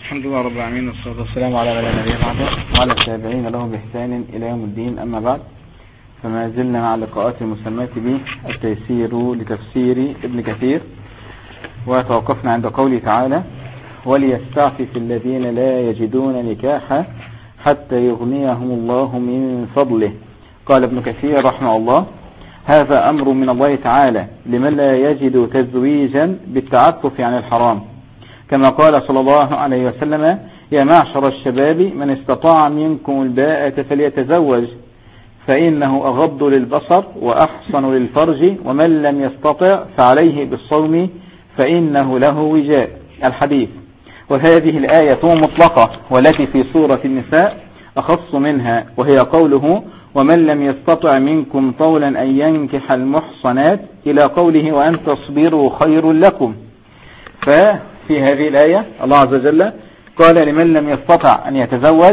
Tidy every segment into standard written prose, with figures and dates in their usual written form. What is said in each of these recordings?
الحمد لله رب العالمين، والصلاة والسلام على من لا نبي بعده وعلى التابعين له بإحسان إلى يوم الدين. أما بعد، فما زلنا مع اللقاءات المسماة به التيسير لتفسير ابن كثير، وتوقفنا عند قوله تعالى: وليستعفف الذين لا يجدون نكاحا حتى يغنيهم الله من فضله. قال ابن كثير رحمه الله: هذا أمر من الله تعالى لمن لا يجد تزويجا بالتعفف عن الحرام، كما قال صلى الله عليه وسلم: يا معشر الشباب من استطاع منكم الباءة فليتزوج فإنه أغض للبصر وأحصن للفرج، ومن لم يستطع فعليه بالصوم فإنه له وجاء. الحديث. وهذه الآية مطلقة، والتي في سورة النساء أخص منها، وهي قوله: ومن لم يستطع منكم طولا أن ينكح المحصنات، إلى قوله: وأن تصبروا خير لكم. ففي هذه الآية الله عز وجل قال لمن لم يستطع أن يتزوج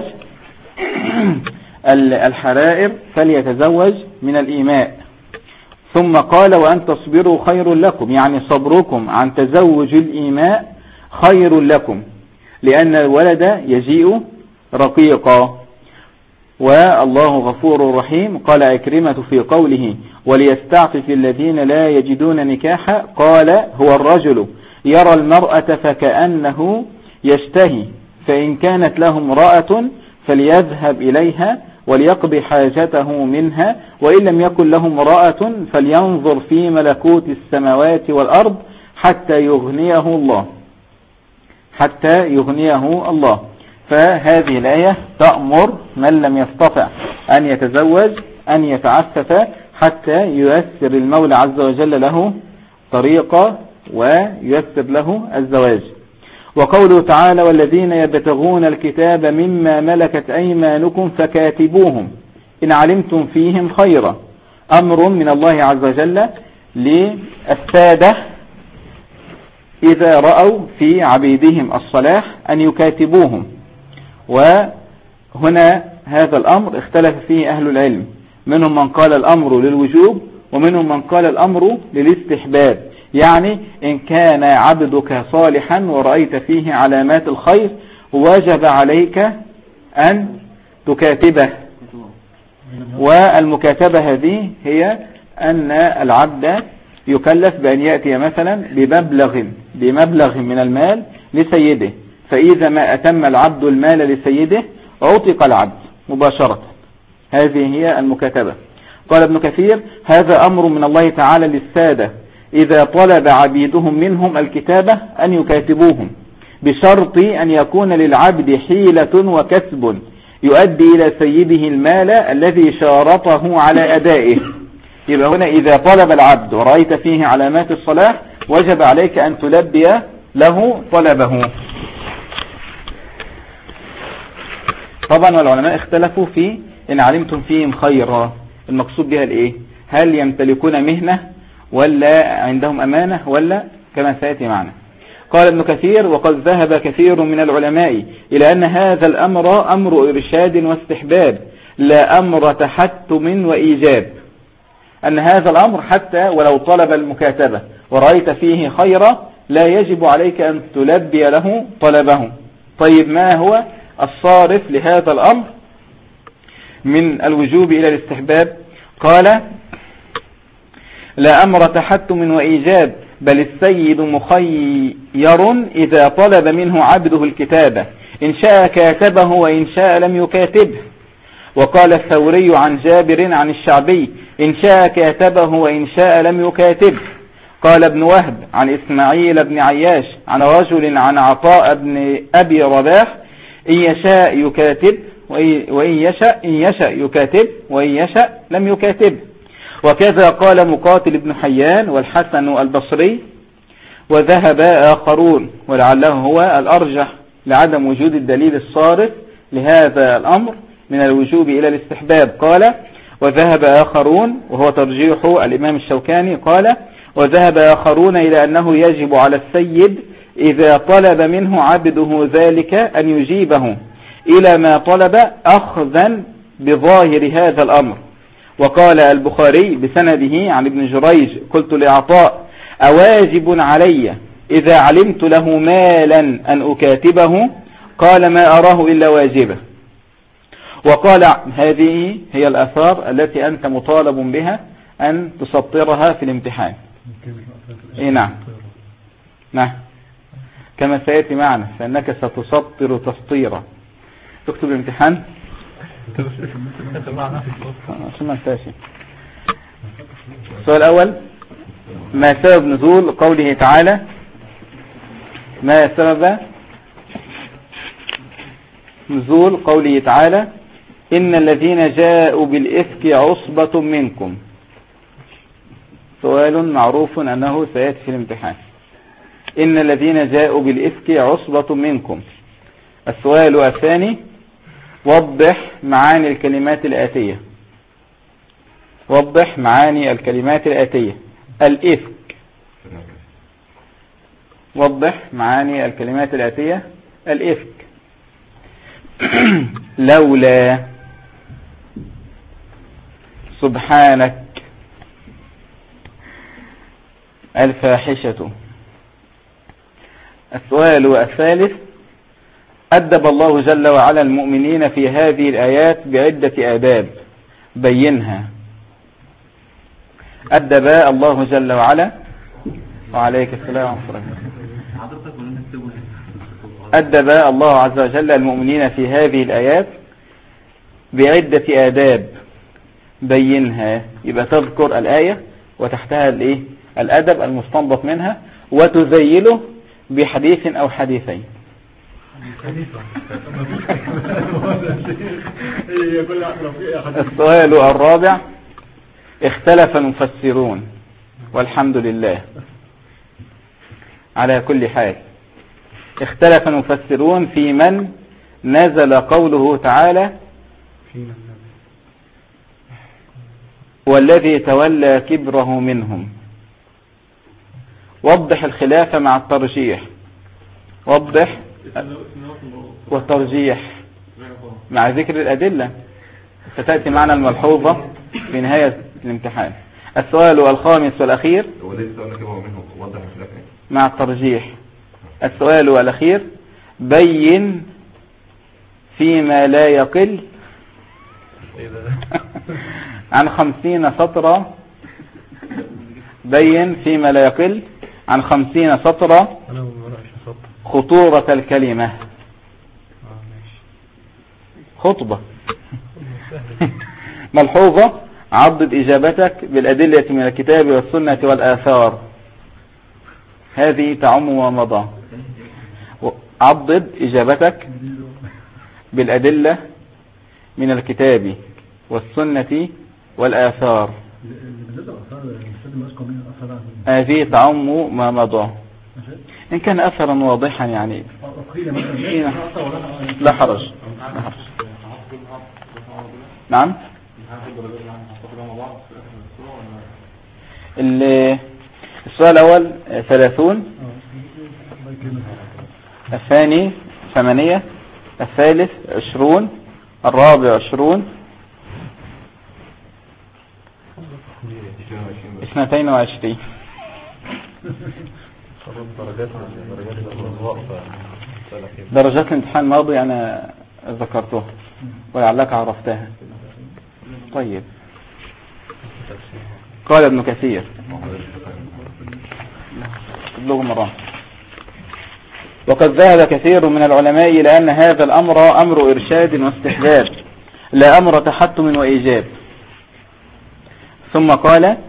الحرائر فليتزوج من الإيماء، ثم قال: وأن تصبروا خير لكم، يعني صبركم عن تزوج الإيماء خير لكم، لأن الولد يجيء رقيقا، والله غفور رحيم. قال عكرمة في قوله: وليستعفف الذين لا يجدون نكاحا، قال: هو الرجل يرى المرأة فكأنه يشتهي، فإن كانت له امرأة فليذهب إليها وليقضي حاجته منها، وإن لم يكن له امرأة فلينظر في ملكوت السماوات والأرض حتى يغنيه الله. فهذه الآية تأمر من لم يستطع أن يتزوج أن يتعفف حتى ييسر المولى عز وجل له طريقة وييسر له الزواج. وقوله تعالى: والذين يبتغون الكتاب مما ملكت أيمانكم فكاتبوهم إن علمتم فيهم خيرا. أمر من الله عز وجل للسادة إذا رأوا في عبيدهم الصلاح أن يكاتبوهم. وهنا هذا الأمر اختلف فيه أهل العلم، منهم من قال الأمر للوجوب، ومنهم من قال الأمر للاستحباب، يعني إن كان عبدك صالحا ورأيت فيه علامات الخير وجب عليك أن تكاتبه. والمكاتبة هذه هي أن العبد يكلف بأن يأتي مثلا بمبلغ من المال لسيده، فإذا ما أتم العبد المال لسيده أعطق العبد مباشرة. هذه هي المكاتبة. قال ابن كثير: هذا أمر من الله تعالى للسادة إذا طلب عبيدهم منهم الكتابة أن يكاتبوهم، بشرط أن يكون للعبد حيلة وكسب يؤدي إلى سيده المال الذي شارطه على أدائه. يبقى هنا إذا طلب العبد ورأيت فيه علامات الصلاح وجب عليك أن تلبي له طلبه. طبعا والعلماء اختلفوا في إن علمتم فيهم خيرا، المقصود بها الإيه؟ هل يمتلكون مهنة ولا عندهم أمانة ولا كما سيأتي معنا. قال ابن كثير: وقد ذهب كثير من العلماء إلى أن هذا الأمر أمر إرشاد واستحباب، لا أمر تحتم وإيجاب، أن هذا الأمر حتى ولو طلب المكاتبة ورأيت فيه خيرا لا يجب عليك أن تلبي له طلبه. طيب، ما هو الصارف لهذا الأمر من الوجوب إلى الاستحباب؟ قال: لا أمر تحتم وإيجاب، بل السيد مخير إذا طلب منه عبده الكتابة، إن شاء كاتبه وإن شاء لم يكاتبه. وقال الثوري عن جابر عن الشعبي: إن شاء كاتبه وإن شاء لم يكاتبه. قال ابن وهب عن إسماعيل بن عياش عن رجل عن عطاء بن أبي رباح: إن يشاء يكاتب وإن يشاء يكاتب وإن يشاء لم يكاتب. وكذا قال مقاتل بن حيان والحسن البصري، وذهب آخرون، ولعله هو الأرجح لعدم وجود الدليل الصارف لهذا الأمر من الوجوب إلى الاستحباب. قال: وذهب آخرون، وهو ترجيح الإمام الشوكاني، قال: وذهب آخرون إلى أنه يجب على السيد إذا طلب منه عبده ذلك أن يجيبه إلى ما طلب أخذا بظاهر هذا الأمر. وقال البخاري بسنده عن ابن جريج: قلت لعطاء: أواجب علي إذا علمت له مالا أن أكاتبه؟ قال ما أراه إلا واجبة. وقال هذه هي الآثار التي أنت مطالب بها أن تسطرها في الامتحان. إيه نعم نعم كما سيأتي معنا، فإنك ستسطر تسطيرا. تكتب الامتحان السؤال الأول: ما سبب نزول قوله تعالى ما سبب نزول قوله تعالى إن الذين جاءوا بالإفك عصبة منكم؟ سؤال معروف أنه سيأتي في الامتحان. إن الذين جاءوا بالإفك عصبة منكم. السؤال الثاني: وضح معاني الكلمات الآتية. وضح معاني الكلمات الآتية. الإفك. وضح معاني الكلمات الآتية. الإفك. لولا، سبحانك، الفاحشة. السؤال الثالث: أدب الله جل وعلا المؤمنين في هذه الآيات بعدة آداب، بينها. أدب الله جل وعلا. وعليك السلام ورحمة الله. أدب الله عز وجل المؤمنين في هذه الآيات بعدة آداب، بينها. يبقى تذكر الآية وتحتها الايه؟ الأدب المستنبط منها، وتزيله بحديث أو حديثين. السؤال الرابع: اختلف المفسرون، والحمد لله على كل حال. اختلف المفسرون في من نزل قوله تعالى والذي تولى كبره منهم. وضح الخلاف مع الترجيح. وضح والترجيح مع ذكر الأدلة، ستأتي معنا الملحوظة في نهاية الامتحان. السؤال الخامس والأخير مع الترجيح. السؤال الأخير: بين فيما لا يقل عن 50 سطرا. بين فيما لا يقل عن 50 سطرا خطورة الكلمة. خطبة. ملحوظة: عضد إجابتك بالأدلة من الكتاب والسنة والآثار. هذه تعم ما مضى. عضد إجابتك بالأدلة من الكتاب والسنة والآثار. هذه تعم ما مضى. إن كان أثرا واضحا يعني لا حرج. نعم. السؤال الأول 30، الثاني 8، الثالث 20، الرابع 20، 22. درجات الامتحان الماضي أنا ذكرتها ولعلك عرفتها. طيب. قال ابن كثير وقد ذهب كثير من العلماء إلى أن هذا الأمر أمر إرشاد واستحباب، لا أمر تحتم وإيجاب. ثم قال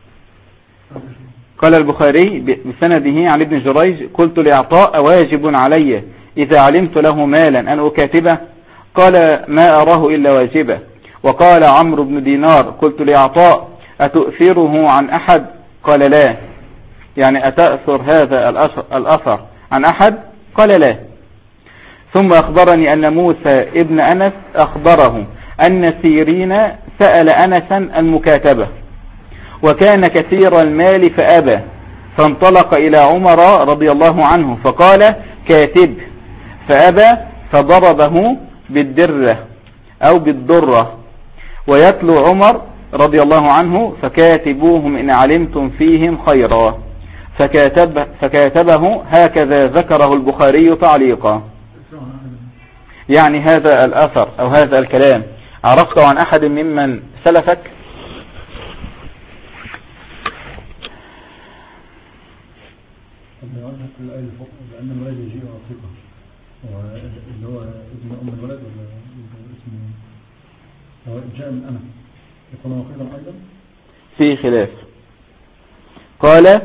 البخاري بسنده عن ابن جريج: قلت لعطاء: واجب علي إذا علمت له مالا أن أكاتبه؟ قال: ما أراه إلا واجبه. وقال عمرو بن دينار: قلت لعطاء: أتؤثره عن أحد؟ قال: لا. يعني أتأثر هذا الأثر عن أحد؟ قال: لا. ثم أخبرني أن موسى ابن أنس أخبره أن سيرين سأل أنسا المكاتبة، وكان كثير المال فأبى، فانطلق إلى عمر رضي الله عنه فقال: كاتب، فأبى، فضربه بالدرة أو بالضرة. ويتلو عمر رضي الله عنه: فكاتبوهم إن علمتم فيهم خيرا. فكاتبه. هكذا ذكره البخاري تعليقا. يعني هذا الأثر أو هذا الكلام عرفته عن أحد ممن سلفك؟ لأن الولد يجيء عقيقة اللي هو ابن أم الولد ولا اسمه هو جاء من أنا يكون عقيقا أيضا في خلاف. قال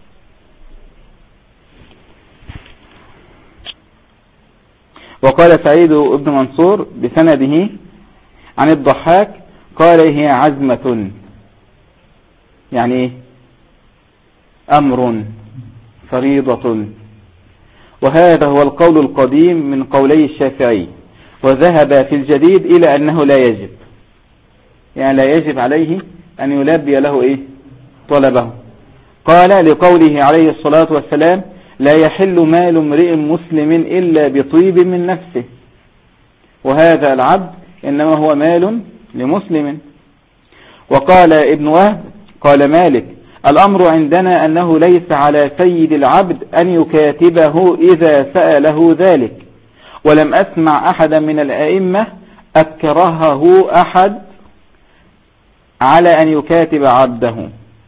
وقال سعيد بن منصور بسنده عن الضحاك قال هي عزمة، يعني أمر فريضة، وهذا هو القول القديم من قولي الشافعي، وذهب في الجديد إلى أنه لا يجب، يعني لا يجب عليه أن يلبي له طلبه. قال لقوله عليه الصلاة والسلام لا يحل مال امرئ مسلم إلا بطيب من نفسه، وهذا العبد إنما هو مال لمسلم. وقال ابن وهب قال مالك الأمر عندنا أنه ليس على سيد العبد أن يكاتبه إذا سأله ذلك، ولم أسمع أحدا من الأئمة أكرهه أحد على أن يكاتب عبده.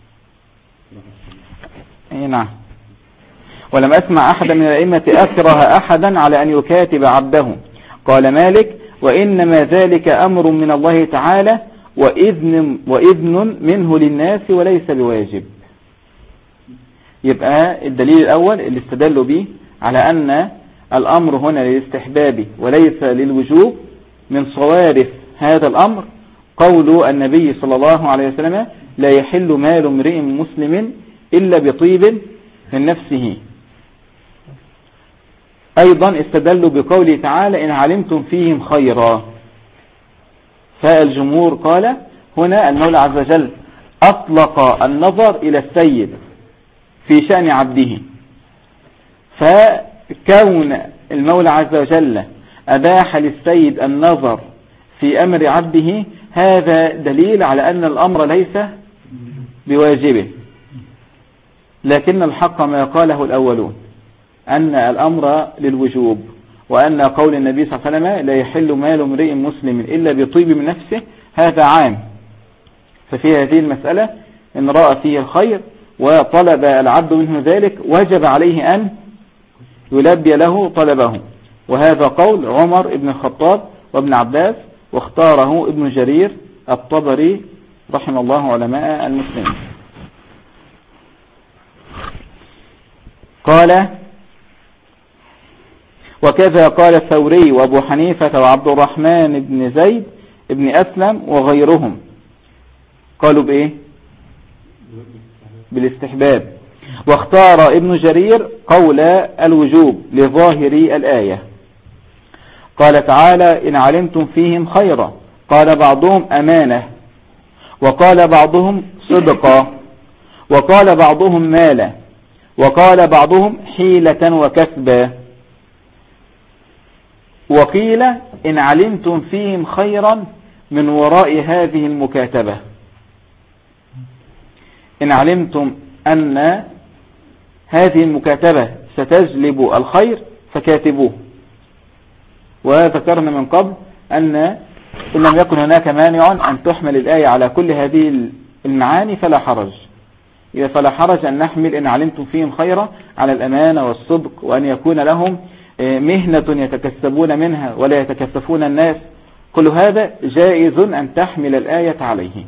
نعم، ولم أسمع أحدا من الأئمة أكره أحدا على أن يكاتب عبده. قال مالك وإنما ذلك أمر من الله تعالى وإذن منه للناس وليس بواجب. يبقى الدليل الأول اللي استدلوا به على أن الأمر هنا للاستحباب وليس للوجوب من صوارف هذا الأمر قول النبي صلى الله عليه وسلم لا يحل مال امرئ مسلم إلا بطيب من نفسه. أيضا استدلوا بقوله تعالى إن علمتم فيهم خيرا، فالجمهور قال هنا المولى عز وجل أطلق النظر إلى السيد في شأن عبده، فكون المولى عز وجل أباح للسيد النظر في أمر عبده هذا دليل على أن الأمر ليس بواجبه، لكن الحق ما قاله الأولون أن الأمر للوجوب، وأن قول النبي صلى الله عليه وسلم لا يحل مال امرئ مسلم إلا بطيب من نفسه هذا عام. ففي هذه المسألة إن رأى فيه الخير وطلب العبد منه ذلك وجب عليه أن يلبي له طلبه، وهذا قول عمر بن الخطاب وابن عباس، واختاره ابن جرير الطبري رحمه الله علماء المسلمين. قال وكذا قال الثوري وابو حنيفة وعبد الرحمن بن زيد بن أسلم وغيرهم، قالوا بإيه؟ بالاستحباب. واختار ابن جرير قول الوجوب لظاهر الآية. قال تعالى إن علمتم فيهم خيرا، قال بعضهم أمانة، وقال بعضهم صدقا، وقال بعضهم مالا، وقال بعضهم حيلة وكسبا، وقيل إن علمتم فيهم خيرا من وراء هذه المكاتبة. إن علمتم أن هذه المكاتبة ستجلب الخير فكاتبوه. وذكرنا من قبل أن إن لم يكن هناك مانع أن تحمل الآية على كل هذه المعاني فلا حرج. إذا فلا حرج أن نحمل إن علمتم فيهم خيرا على الأمانة والصدق، وأن يكون لهم مهنة يتكسبون منها ولا يتكسفون الناس، كل هذا جائز أن تحمل الآية عليه.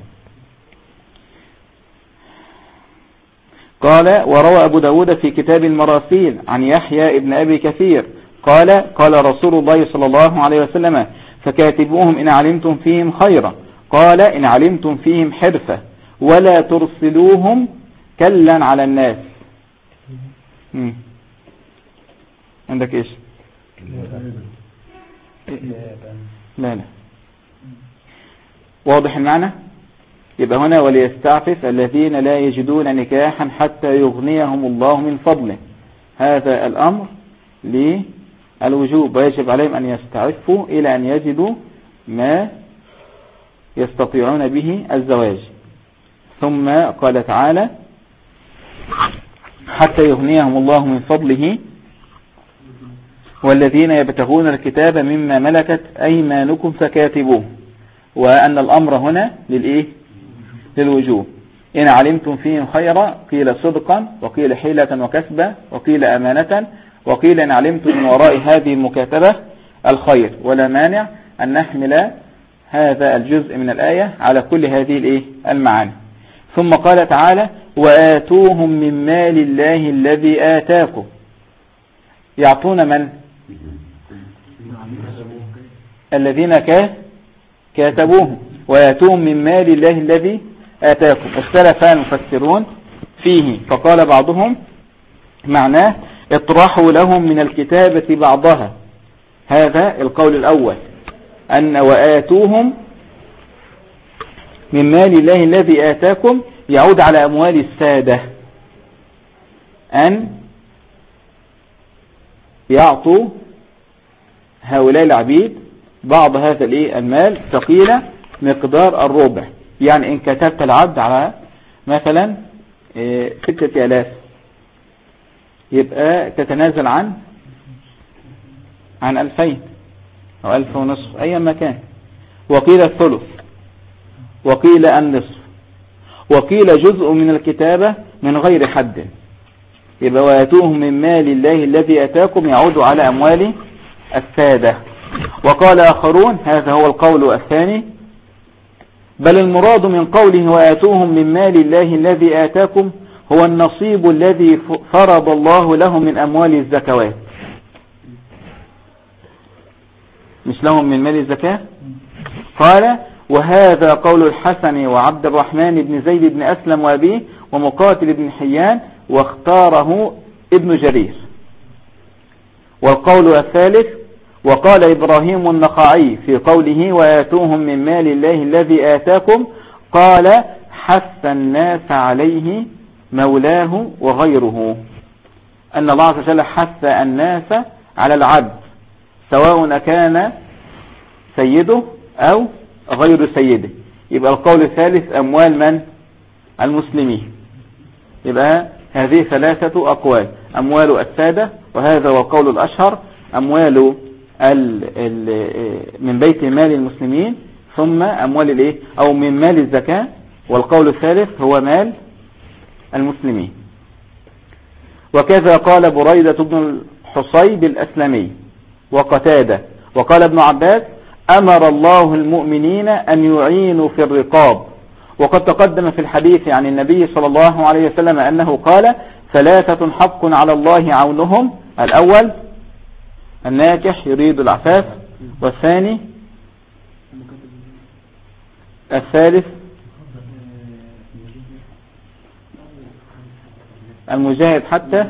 قال وروى أبو داود في كتاب المراسيل عن يحيى ابن أبي كثير قال قال رسول الله صلى الله عليه وسلم فكاتبوهم إن علمتم فيهم خيرا، قال إن علمتم فيهم حرفة ولا ترسلوهم كلا على الناس. عندك إيش؟ لا واضح المعنى. يبقى هنا وليستعفف الذين لا يجدون نكاحا حتى يغنيهم الله من فضله، هذا الأمر للوجوب، ويجب عليهم أن يستعفوا إلى أن يجدوا ما يستطيعون به الزواج. ثم قال تعالى حتى يغنيهم الله من فضله والذين يبتغون الكتاب مما ملكت أيمانكم فكاتبوه. وأن الأمر هنا للإيه؟ للوجوب. إن علمتم فيهم خيرا قيل صدقا، وقيل حيلة وكسبا، وقيل أمانة، وقيل إن علمتم من وراء هذه المكاتبة الخير، ولا مانع أن نحمل هذا الجزء من الآية على كل هذه الإيه؟ المعاني. ثم قال تعالى وآتوهم من مال الله الذي آتاكم. يعطون من؟ الذين كاتبوهم. وآتوهم من مال الله الذي آتاكم. اختلف المفسرون فيه، فقال بعضهم معناه اطرحوا لهم من الكتابة بعضها. هذا القول الأول، أن وآتوهم من مال الله الذي آتاكم يعود على أموال السادة، أن يعطوا هؤلاء العبيد بعض هذا المال ثقيل مقدار الربع. يعني إن كتبت العبد على مثلا 6,000 يبقى تتنازل عن 2,000 أو 1,500 أي مكان. وقيل الثلث، وقيل النصف، وقيل جزء من الكتابة من غير حد. يبقى وآتوهم من مال الله الذي آتاكم يعود على أموال السادة. وقال آخرون هذا هو القول الثاني، بل المراد من قوله وآتوهم من مال الله الذي آتاكم هو النصيب الذي فرض الله لهم من أموال الزكوات، مش لهم من مال الزكاة. قال وهذا قول الحسن وعبد الرحمن بن زيد بن أسلم وأبيه ومقاتل بن حيان، واختاره ابن جرير. والقول الثالث وقال إبراهيم النخعي في قوله وآتوهم من مال الله الذي آتاكم، قال حث الناس عليه مولاه وغيره، أن الله عز وجل حث الناس على العبد سواء كان سيده أو غير سيده. يبقى القول الثالث أموال من؟ المسلمين. يبقى هذه 3 أقوال، أموال السادة، وهذا هو القول الأشهر، أموال من بيت مال المسلمين، ثم أموال أو من مال الزكاة، والقول الثالث هو مال المسلمين. وكذا قال بريدة بن الحصيب الأسلمي وقتادة. وقال ابن عباس أمر الله المؤمنين أن يعينوا في الرقاب. وقد تقدم في الحديث عن النبي صلى الله عليه وسلم أنه قال 3 حق على الله عونهم: الأول الناكح يريد العفاف، والثاني الثالث المجاهد حتى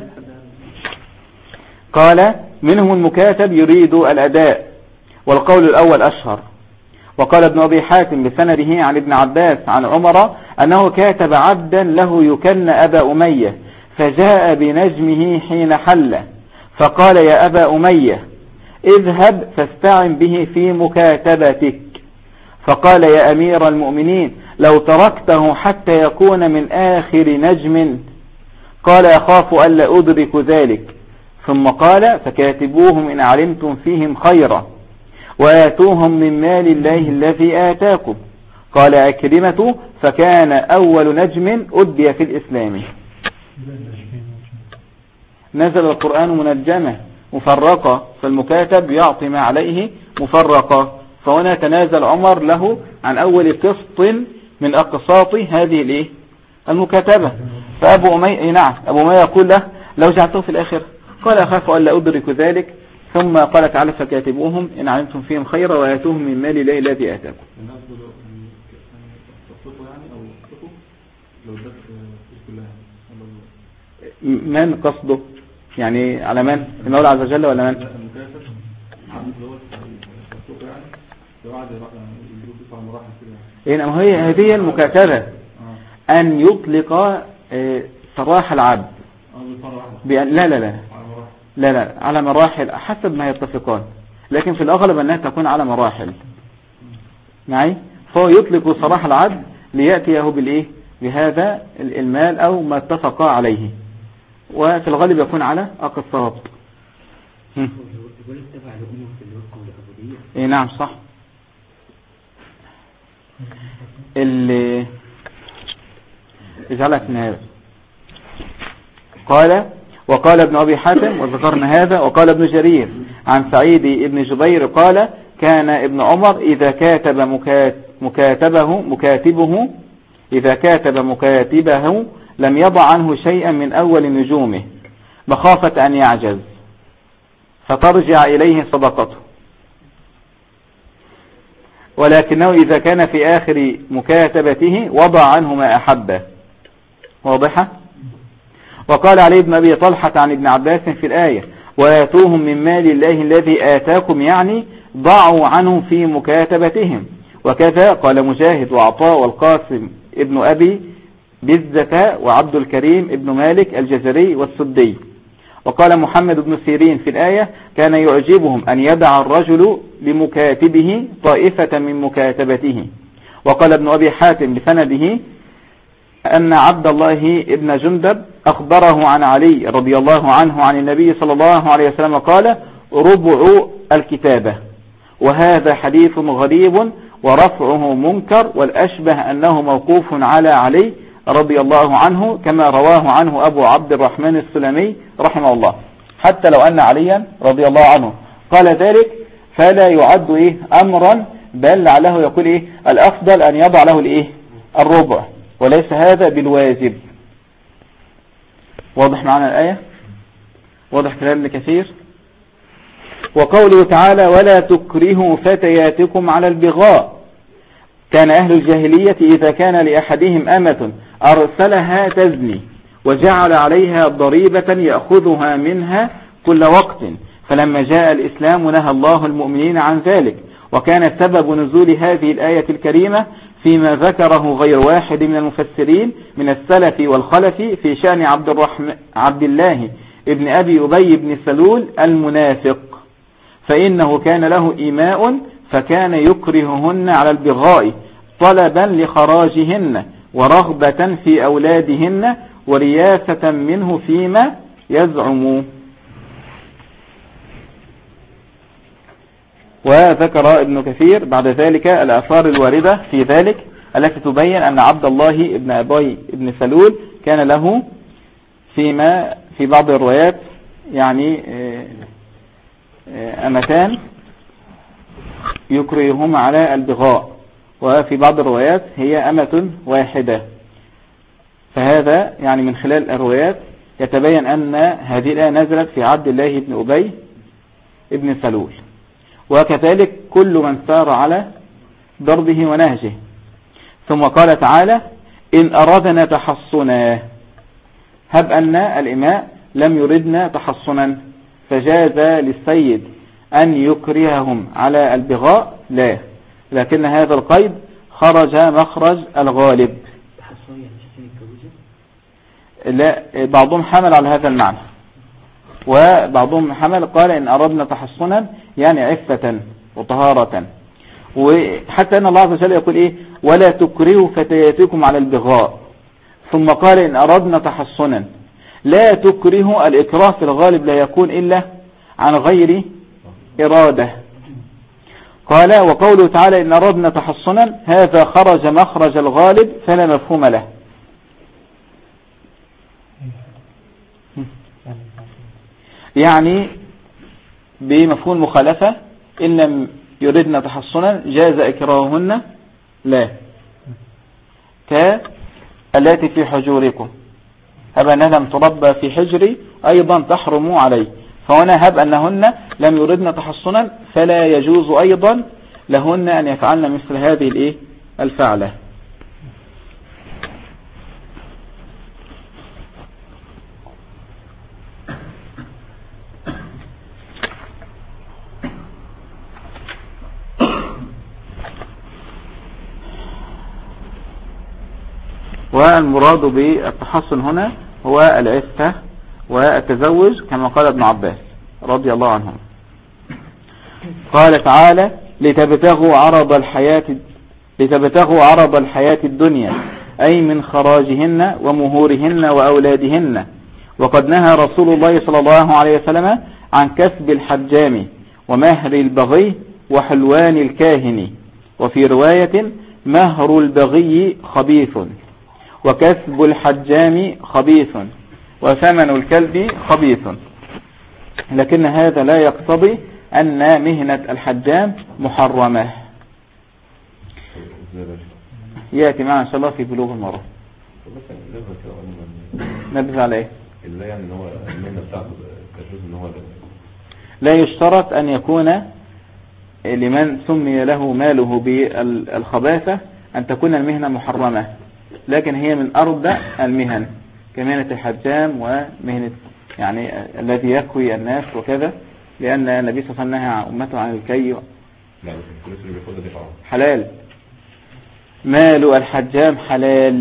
قال منهم المكاتب يريد الأداء، والقول الأول أشهر. وقال ابن أبي حاتم بسنده عن ابن عباس عن عمر أنه كاتب عبدا له يكن أبا أمية، فجاء بنجمه حين حل فقال يا أبا أمية اذهب فاستعن به في مكاتبتك. فقال يا أمير المؤمنين لو تركته حتى يكون من آخر نجم. قال أخاف ألا أدرك ذلك. ثم قال فكاتبوهم إن علمتم فيهم خيرا وآتوهم من مال الله الذي آتاكم. قال أكرمة فكان أول نجم أدي في الإسلام. نزل القرآن منجمة مفرقة، فالمكاتب يعطي ما عليه مفرقة. فهنا تنازل عمر له عن أول قسط من أقساط هذه المكاتبة. فأبو أمية أبو أمية يقول له لو جعلته في الآخر، قال أخاف ألا أدرك ذلك. ثم قال تعالى فكاتبوهم إن علمتم فيهم خيرا وآتوهم من مال الله الذي آتاكم. من قصده يعني على من؟ المولى عز وجل ولا من؟ هي هذه المكاتبة أن يطلق سراح العبد لا على مراحل حسب ما يتفقان، لكن في الأغلب أنها تكون على مراحل معي. فهو يطلق سراح العبد ليأتيه بهذا المال أو ما اتفقا عليه، وفي الغالب يكون على أقساط. بقول تبع الأمة في الوقت والعبودية. ايه نعم صح. اللي اجعلك من هذا قال وقال ابن أبي حاتم وذكرنا هذا. وقال ابن جرير عن سعيد ابن جبير قال كان ابن عمر إذا كاتب مكاتبه لم يضع عنه شيئا من أول نجومه مخافة أن يعجز فترجع إليه صدقته، ولكنه إذا كان في آخر مكاتبته وضع عنه ما أحبه. واضحة. وقال علي بن أبي طلحة عن ابن عباس في الآية وآتوهم من مال الله الذي آتاكم، يعني ضعوا عنه في مكاتبتهم. وكذا قال مجاهد وعطاء والقاسم ابن أبي بزة وعبد الكريم ابن مالك الجزري والسدي. وقال محمد بن سيرين في الآية كان يعجبهم أن يدع الرجل لمكاتبه طائفة من مكاتبته. وقال ابن أبي حاتم بسنده أن عبد الله ابن جندب أخبره عن علي رضي الله عنه عن النبي صلى الله عليه وسلم قال ربع الكتابة. وهذا حديث غريب ورفعه منكر، والأشبه أنه موقوف على علي رضي الله عنه كما رواه عنه أبو عبد الرحمن السلمي رحمه الله. حتى لو أن عليا رضي الله عنه قال ذلك فلا يعد أمرا، بل لعله يقول الأفضل أن يضع له الربع، وليس هذا بالواجب. واضح معنا الآية؟ واضح كلام ابن كثير. وقوله تعالى ولا تكرهوا فتياتكم على البغاء. كان أهل الجاهلية إذا كان لأحدهم أمة أرسلها تزني وجعل عليها ضريبة يأخذها منها كل وقت، فلما جاء الإسلام نهى الله المؤمنين عن ذلك. وكان سبب نزول هذه الآية الكريمة فيما ذكره غير واحد من المفسرين من السلف والخلف في شأن عبد الله ابن أبي أبي بن سلول المنافق، فإنه كان له إيماء فكان يكرههن على البغاء طلبا لخراجهن ورغبة في أولادهن ورياسة منه فيما يزعم. وذكر ابن كثير بعد ذلك الآثار الواردة في ذلك التي تبين أن عبد الله ابن أبي ابن سلول كان له في بعض الروايات يعني أمتان يكرههما على البغاء، وفي بعض الروايات هي أمة واحدة. فهذا يعني من خلال الروايات يتبين أن هذه الآية نزلت في عبد الله بن أبي ابن سلول، وكذلك كل من سار على ضربه ونهجه. ثم قال تعالى إن أردنا تحصنا، هب أن الإماء لم يردنا تحصنا فجاز للسيد أن يكرههم على البغاء؟ لا، لكن هذا القيد خرج مخرج الغالب. لا، بعضهم حمل على هذا المعنى، وبعضهم حمل قال إن أردنا تحصنا يعني عفة وطهارة. وحتى أن الله عز وجل يقول ولا تكرهوا فتياتكم على البغاء، ثم قال إن أردنا تحصنا. لا تكرهوا، الإكراه في الغالب لا يكون إلا عن غير إرادة. قال وقوله تعالى إن أردنا تحصنا هذا خرج مخرج الغالب فلا مفهوم له. يعني بمفهوم المخالفة إن لم يردنا تحصنا جاز إكراههن، لا كالتي في حجوركم هب أنها لم تربى في حجري أيضا تحرم عليه، فهنا هب أنهن لم يردن تحصنا فلا يجوز أيضا لهن أن يفعلن مثل هذه الفعلة. والمراد بالتحصن هنا هو العفة والتزوج كما قال ابن عباس رضي الله عنهم. قال تعالى لتبتغوا عرض الحياة الدنيا، أي من خراجهن ومهورهن وأولادهن. وقد نهى رسول الله صلى الله عليه وسلم عن كسب الحجام ومهر البغي وحلوان الكاهن. وفي رواية مهر البغي خبيث وكسب الحجام خبيث وثمن الكلب خبيث. لكن هذا لا يقتضي أن مهنة الحجام محرمة. يأتي معنا إن شاء الله في بلوغ المرأة. نبذ على إيه؟ يعني إن هو المهنة بتاعته تجوز إن هو لا يشترط أن يكون لمن سمي له ماله بالخباثة أن تكون المهنة محرمة، لكن هي من أرض المهن كمهنة الحجام ومهنة يعني الذي يكوي الناس وكذا، لأن النبي صلى الله عليه وسلم نهى أمته عن الكي. حلال، مال الحجام حلال،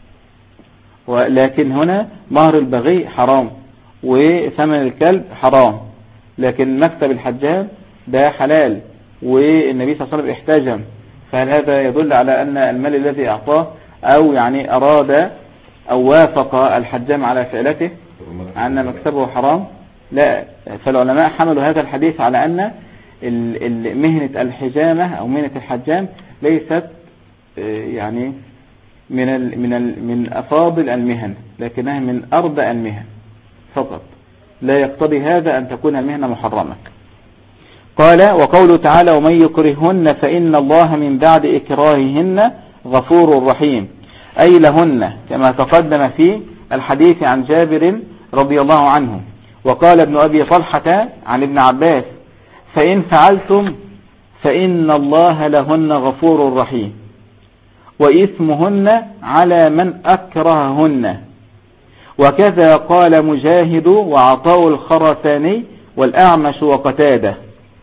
ولكن هنا مهر البغي حرام وثمن الكلب حرام، لكن مكتب الحجام ده حلال والنبي صلى الله عليه وسلم احتجم. فهل هذا يدل على أن المال الذي أعطاه أو يعني أراد أو وافق الحجام على فعلته أن مكسبه حرام؟ لا. فالعلماء حملوا هذا الحديث على أن مهنة الحجامة أو مهنة الحجام ليست يعني من أفاضل المهن، لكنها من أرضى المهن فقط، لا يقتضي هذا أن تكون المهنة محرمة. قال وقوله تعالى ومن يكرهن فإن الله من بعد إكراههن غفور رحيم، أي لهن كما تقدم في الحديث عن جابر رضي الله عنه. وقال ابن أبي طلحة عن ابن عباس فإن فعلتم فإن الله لهن غفور رحيم وإثمهن على من أكرههن. وكذا قال مجاهد وعطاء الخرساني والأعمش وقتاده.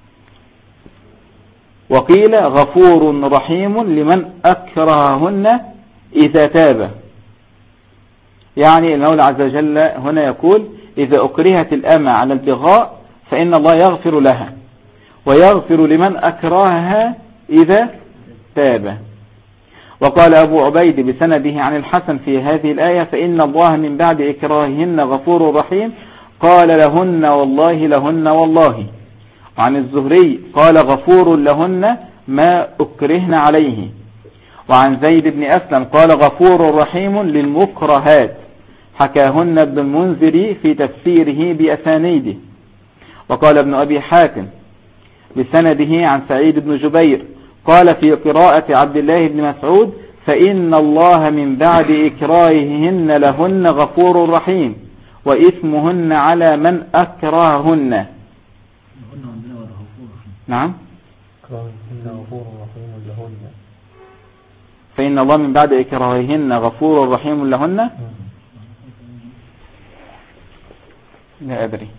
وقيل غفور رحيم لمن أكرههن إذا تاب. يعني المولى عز وجل هنا يقول إذا أكرهت الأمة على البغاء فإن الله يغفر لها، ويغفر لمن أكرهها إذا تاب. وقال أبو عبيد بسنده عن الحسن في هذه الآية فإن الله من بعد إكراههن غفور رحيم، قال لهن والله لهن والله. وعن الزهري قال غفور لهن ما أكرهن عليه. وعن زيد بن أسلم قال غفور رحيم للمكرهات، حكاهن ابن المنذر في تفسيره بأسانيده. وقال ابن أبي حاتم بسنده عن سعيد بن جبير قال في قراءة عبد الله بن مسعود فإن الله من بعد إكراههن لهن غفور رحيم وإثمهن على من أكرههن. نعم فإن الله من بعد إكراههن غفور رحيم لهن. لا أدري.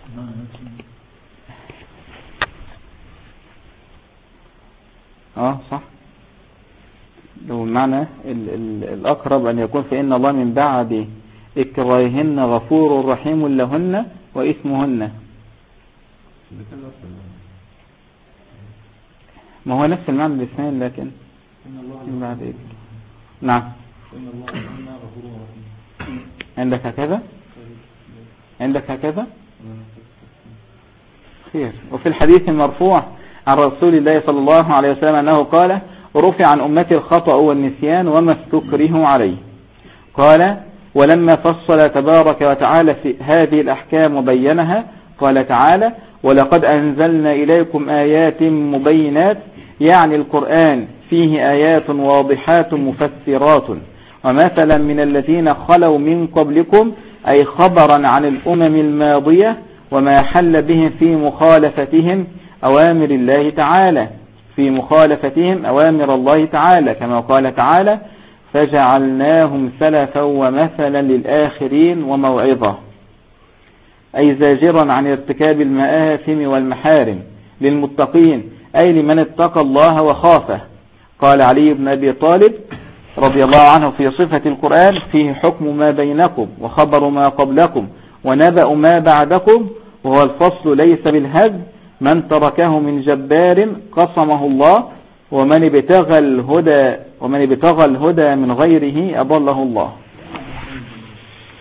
صح، لو المعنى الأقرب أن يكون فإن الله من بعد إكراههن غفور رحيم لهن وإثمهن. ما هو نفس المعنى الاثنين، لكن من بعد إيه؟ نعم. عندك هكذا؟ عندك هكذا؟ خير. وفي الحديث المرفوع عن رسول الله صلى الله عليه وسلم أنه قال رفع عن أمتي الخطأ والنسيان وما استكرهوا عليه. قال ولما فصل تبارك وتعالى في هذه الأحكام وبينها قال تعالى ولقد أنزلنا إليكم آيات مبينات، يعني القرآن فيه آيات واضحات مفسرات ومثلا من الذين خلوا من قبلكم، أي خبرا عن الأمم الماضية وما حل بهم في مخالفتهم أوامر الله تعالى، في مخالفتهم أوامر الله تعالى، كما قال تعالى فجعلناهم سلفا ومثلا للآخرين وموعظة، أي زاجرا عن ارتكاب المآثم والمحارم للمتقين، أي لمن اتقى الله وخافه. قال علي بن أبي طالب رضي الله عنه في صفة القرآن فيه حكم ما بينكم وخبر ما قبلكم ونبأ ما بعدكم، وهو الفصل ليس بالهد، من تركه من جبار قصمه الله، ومن ابتغى الهدى من غيره أضله الله.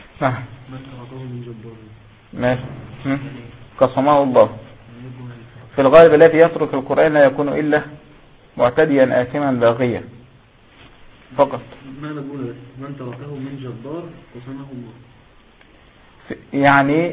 قصمه الله. في الغالب الذي يترك القرآن لا يكون إلا معتديا آثما باغيا فقط. ما نقول من تركه من جبار قسمه الله. يعني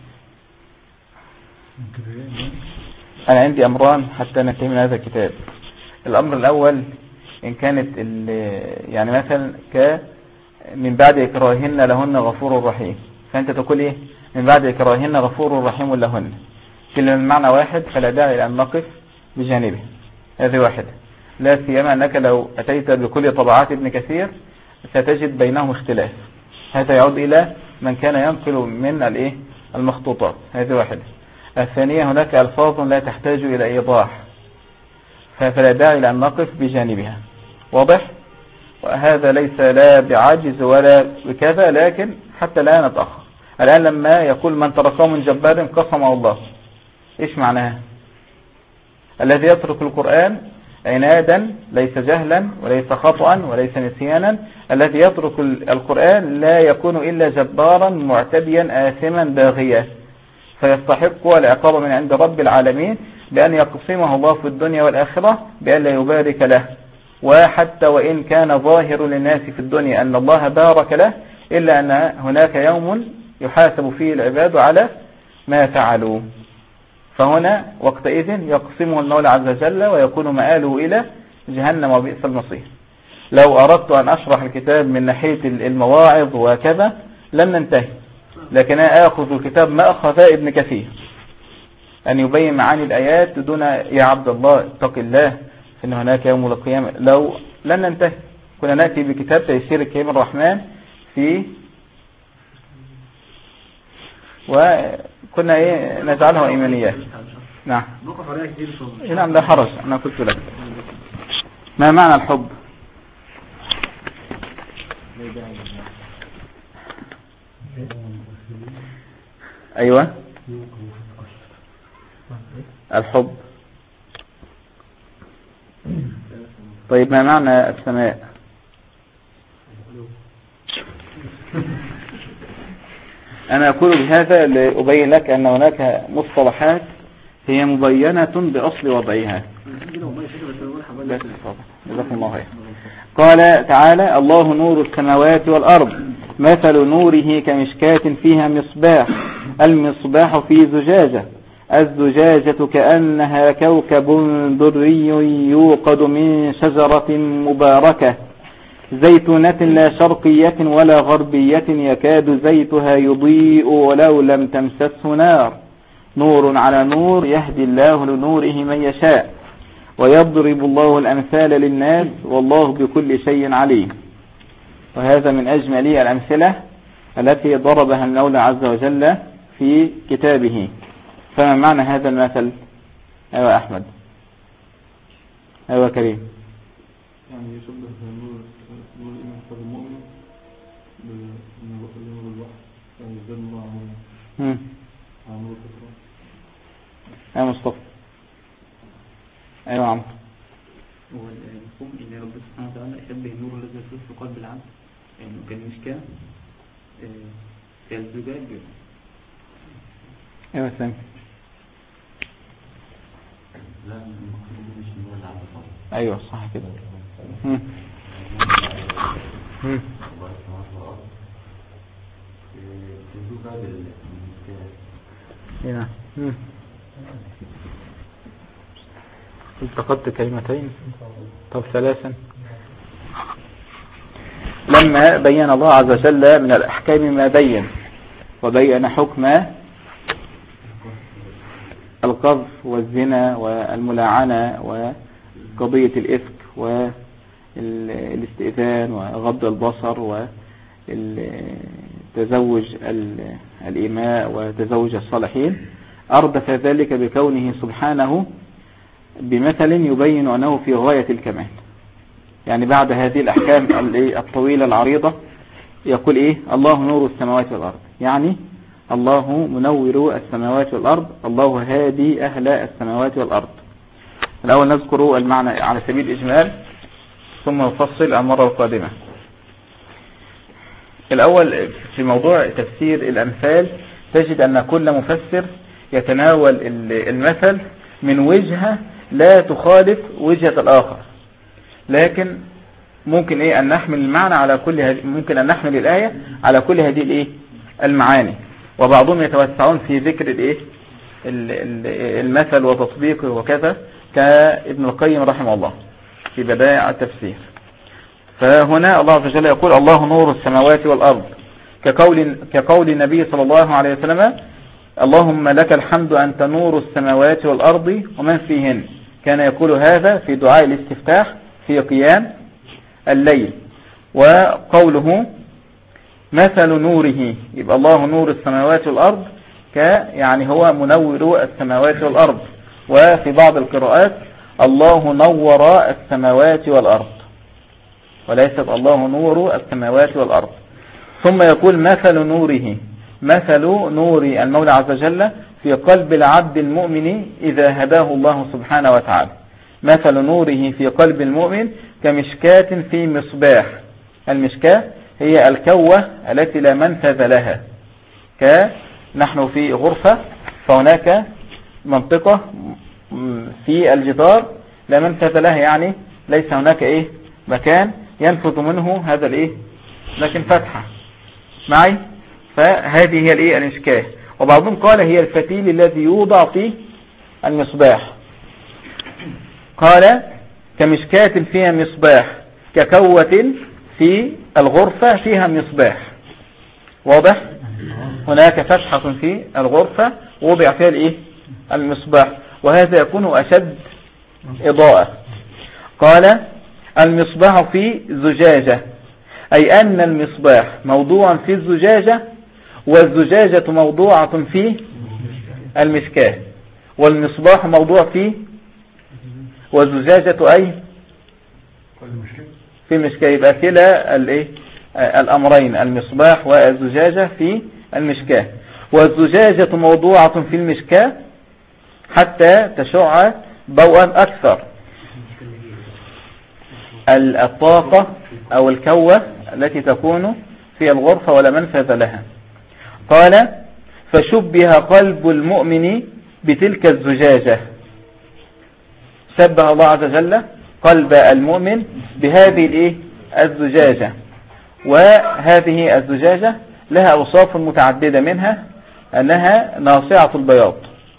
أنا عندي أمران حتى ننتهي من هذا الكتاب. الأمر الأول إن كانت يعني مثلا من بعد إكراههن لهن غفور رحيم، فأنت تقول إيه؟ من بعد إكراههن غفور رحيم لهن، كل المعنى واحد فلا داعي لأن نقف بجانبه. هذه واحدة، لا سيما أنك لو أتيت بكل طبعات ابن كثير ستجد بينهم اختلاف، هذا يعود إلى من كان ينقل من المخطوطات. هذه واحدة. الثانية هناك ألفاظ لا تحتاج إلى إيضاح فلا داعي لأن نقف بجانبها. واضح؟ وهذا ليس لا بعجز ولا بكذا، لكن حتى لا نتأخر. الآن لما يقول من تركه من جبار قسمه الله، إيش معناها؟ الذي يترك القرآن عنادا ليس جهلا وليس خطأ وليس نسيانا، الذي يترك القرآن لا يكون إلا جبارا معتديا آثما باغيا، فيستحق العقاب من عند رب العالمين بأن يقسمه الله في الدنيا والآخرة بأن لا يبارك له. وحتى وإن كان ظاهر للناس في الدنيا أن الله بارك له، إلا أن هناك يوم يحاسب فيه العباد على ما فعلوا، فهنا وقتئذ يقسمه المولى عز وجل ويكون مآله إلى جهنم وبئس المصير. لو أردت أن أشرح الكتاب من ناحية المواعظ وكذا لن ننتهي، لكن أخذ الكتاب ما أخذ ابن كثير أن يبين معاني الآيات دون يا عبد الله اتق الله إن هناك يوم القيامة، لو لن ننتهي. كنا نأتي بكتاب تيسير الكريم الرحمن وكنا نجعلها إيمانيات. نعم نعم لا حرج، أنا قلت لك. ما معنى الحب؟ أيوة الحب. طيب ما معنى السماء؟ أنا أقول بهذا لأبين لك أن هناك مصطلحات هي مبينة بأصل وضعها. قال تعالى الله نور السماوات والأرض مثل نوره كمشكاة فيها مصباح، المصباح في زجاجة، الزجاجة كأنها كوكب دري يوقد من شجرة مباركة زيتونة لا شرقية ولا غربية يكاد زيتها يضيء ولو لم تمسسه نار، نور على نور يهدي الله لنوره من يشاء ويضرب الله الأمثال للناس والله بكل شيء عليم. وهذا من أجمل الأمثلة التي ضربها المولى عز وجل في كتابه. فما معنى هذا المثل؟ أيوة أحمد، أيوة كريم. يعني يشبه نور الإيمان في المؤمن بنور الوحي، يعني يزداد نور عن نور الفطرة. أيوة مصطفى. أيوة عمرو. هو المفهوم ان رب سبحانه وتعالى يشبه النور الذي يسلط في قلب العبد، يعني كالمشكاة كالزجاج. ايوه سامي. لا مش النور العبد طبعا. ايوه صح كده. هنا التقطت كلمتين طب ثلاثا. لما بين الله عز وجل من الأحكام ما بين، وبين حكم القذف والزنا والملاعنة وقضية الإفك والاستئذان وغض البصر وتزوج الإماء وتزوج الصالحين، أردف ذلك بكونه سبحانه بمثل يبين أنه في غاية الكمال. يعني بعد هذه الأحكام الطويلة العريضة يقول إيه؟ الله نور السماوات والأرض، يعني الله منور السماوات والأرض، الله هادي أهل السماوات والأرض. الأول نذكر المعنى على سبيل الإجمال ثم نفصل المرة القادمة. الأول في موضوع تفسير الأمثال تجد أن كل مفسر يتناول المثل من وجهة لا تخالف وجهة الآخر، لكن ممكن أن نحمل المعنى على كل هذه، ممكن أن نحمل الآية على كل هذه المعاني. وبعضهم يتوسعون في ذكر المثل وتطبيقه وكذا، كابن القيم رحمه الله في بدائع التفسير. فهنا الله عز وجل يقول الله نور السماوات والأرض، كقول النبي صلى الله عليه وسلم اللهم لك الحمد أنت نور السماوات والأرض ومن فيهن. كان يقول هذا في دعاء الاستفتاح في قيام الليل. وقوله مثل نوره، يبقى الله نور السماوات والأرض يعني هو منور السماوات والأرض. وفي بعض القراءات الله نور السماوات والأرض، وليست الله نور السماوات والأرض. ثم يقول مثل نوره، مثل نور المولى عز وجل في قلب العبد المؤمن إذا هداه الله سبحانه وتعالى. مثل نوره في قلب المؤمن كمشكاة في مصباح. المشكاة هي الكوة التي لا منفذ لها. نحن في غرفة، فهناك منطقة في الجدار لا منفذ لها، يعني ليس هناك مكان ينفذ منه هذا لكن فتحة معي. فهذه هي المشكاة. وبعضهم قال هي الفتيل الذي يوضع فيه المصباح. قال كمشكاة فيها مصباح، ككوة في الغرفة فيها مصباح. واضح؟ هناك فتحة في الغرفة ووضع فيها المصباح، وهذا يكون أشد إضاءة. قال المصباح في زجاجة، أي أن المصباح موضوع في الزجاجة، والزجاجة موضوعة في المشكاة، والمصباح موضوع في، والزجاجة أي في المشكاة. يبقى كلا الأمرين، المصباح والزجاجة في المشكاة. والزجاجة موضوعة في المشكاة حتى تشع ضوءا أكثر. الطاقة أو الكوة التي تكون في الغرفة ولا منفذ لها. قال فشبه قلب المؤمن بتلك الزجاجة. شبه الله عز وجل قلب المؤمن بهذه الزجاجة. وهذه الزجاجة لها أوصاف متعددة، منها أنها ناصعة البياض،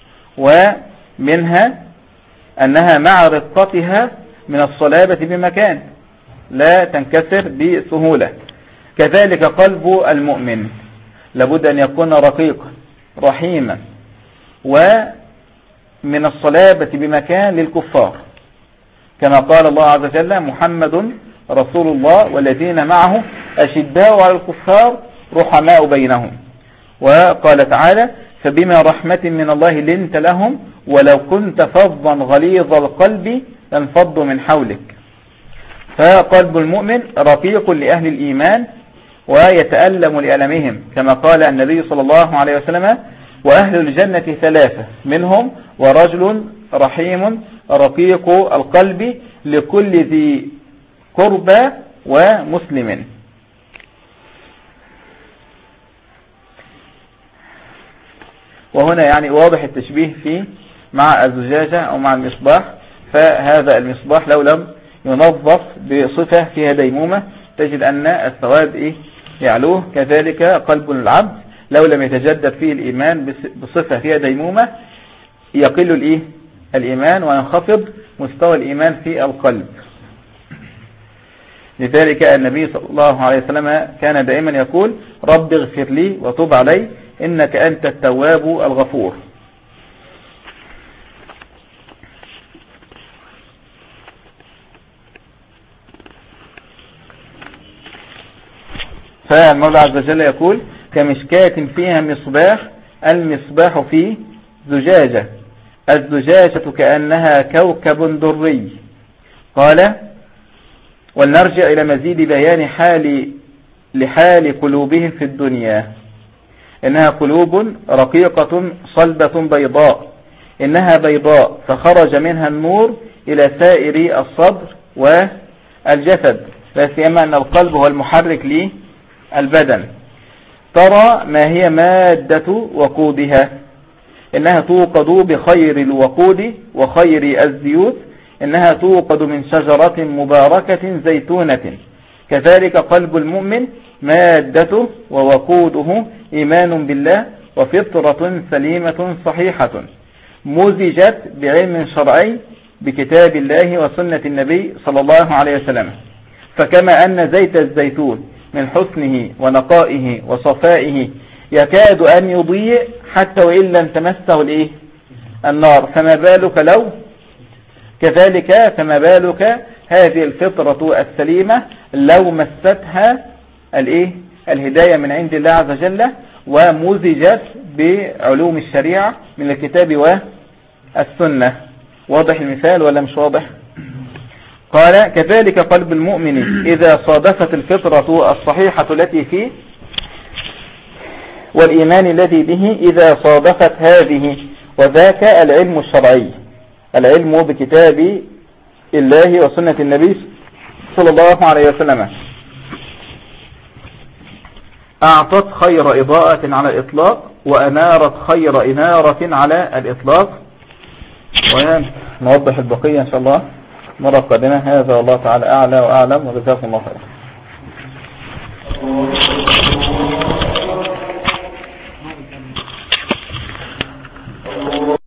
ومنها أنها مع رقتها من الصلابة بمكان لا تنكسر بسهولة. كذلك قلب المؤمن لابد أن يكون رقيقا رحيما ومن الصلابة بمكان للكفار، كما قال الله عز وجل محمد رسول الله والذين معه أشداء على الكفار رحماء بينهم. وقال تعالى فبما رحمة من الله لنت لهم ولو كنت فظا غليظ القلب لانفضوا من حولك. فقلب المؤمن رقيق لأهل الإيمان ويتألم لألمهم، كما قال النبي صلى الله عليه وسلم وأهل الجنة ثلاثة منهم ورجل رحيم رقيق القلب لكل ذي قربى ومسلم. وهنا يعني واضح التشبيه فيه مع الزجاجة أو مع المصباح. فهذا المصباح لو لم ينظف بصفة فيها ديمومة تجد أن السواد يعلوه. كذلك قلب العبد لو لم يتجدد فيه الإيمان بصفة فيها ديمومة يقل الإيمان وينخفض مستوى الإيمان في القلب. لذلك النبي صلى الله عليه وسلم كان دائما يقول رب اغفر لي وتب علي إنك أنت التواب الغفور. فالمولى عز وجل يقول كمشكاة فيها مصباح، المصباح في زجاجة، الزجاجة كأنها كوكب دري. قال ولنرجع إلى مزيد بيان لحال قلوبهم في الدنيا. إنها قلوب رقيقة صلبة بيضاء، إنها بيضاء فخرج منها النور إلى سائر الصدر والجسد، لا سيما أن القلب هو المحرك للبدن. ترى ما هي مادة وقودها، إنها توقد بخير الوقود وخير الزيوت، إنها توقد من شجرة مباركة زيتونة. كذلك قلب المؤمن مادته ووقوده إيمان بالله وفطرة سليمة صحيحة مزجت بعلم شرعي بكتاب الله وسنة النبي صلى الله عليه وسلم. فكما أن زيت الزيتون من حسنه ونقائه وصفائه يكاد أن يضيء حتى وإن لم تمسه النار، فما بالك لو كذلك فما بالك هذه الفطرة السليمة لو مستها الهداية من عند الله عز وجل ومزجت بعلوم الشريعة من الكتاب والسنة. واضح المثال ولا مش واضح؟ قال كذلك قلب المؤمن إذا صادفت الفطرة الصحيحة التي فيه والإيمان الذي به إذا صادفت هذه، وذاك العلم الشرعي، العلم بكتاب الله وسنة النبي صلى الله عليه وسلم، أعطت خير إضاءة على الإطلاق وأنارت خير إنارة على الإطلاق. ونوضح البقية إن شاء الله مرة قادمة. هذا والله تعالى أعلى وأعلم، وجزاكم الله خيرا.